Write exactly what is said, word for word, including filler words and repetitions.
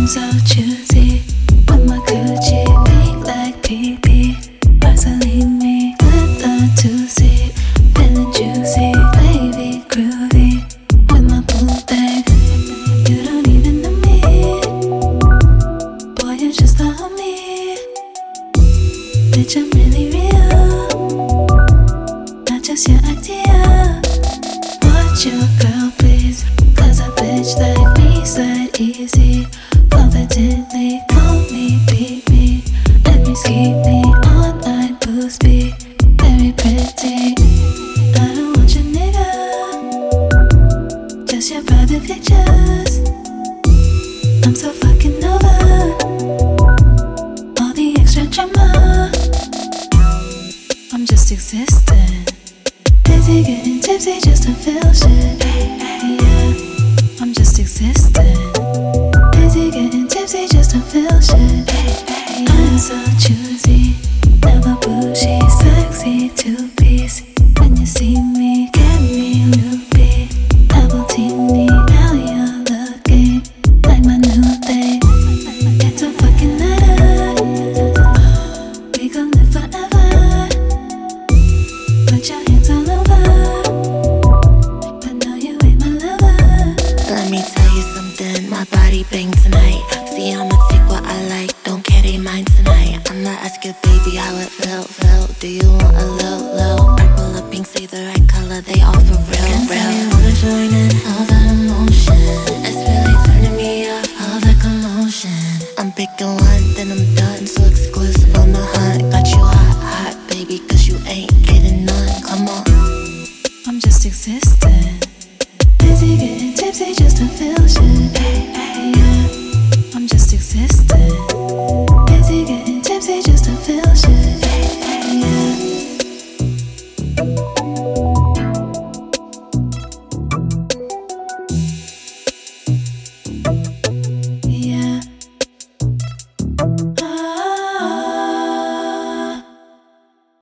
I'm so choosy with my coochie, pink like pee pee. Vaseline me with the two C, feeling juicy, wavy, groovy with my boo bag. You don't even know me, boy, you're just a homie. Bitch, I'm really real, not just your idea. Watch your girl, please, cause a bitch like me slide easy. Confidently call me, beat me, let me keep me online, boost me, very pretty. I don't want your nigga, just your private pictures. I'm so fucking over all the extra drama. I'm just existing, busy getting tipsy just to feel shit. Yeah, I'm just existing, busy getting tipsy just to feel shit. I'm so choosy, never bushy, sexy two-piece. When you see me, get me loopy, double teeny. Now you're looking like my new thing. It's a fucking letter, we gon' live forever. Put your hands all over, but no, you ain't my lover. Let me tell you something, my body bang tonight. See, I'ma take what I like, don't carry mine tonight. I'ma ask you, baby, how it felt, felt. Do you want a little, little purple or pink? Say the right color, they all for real, real. Can tell you all the joining, all the emotion.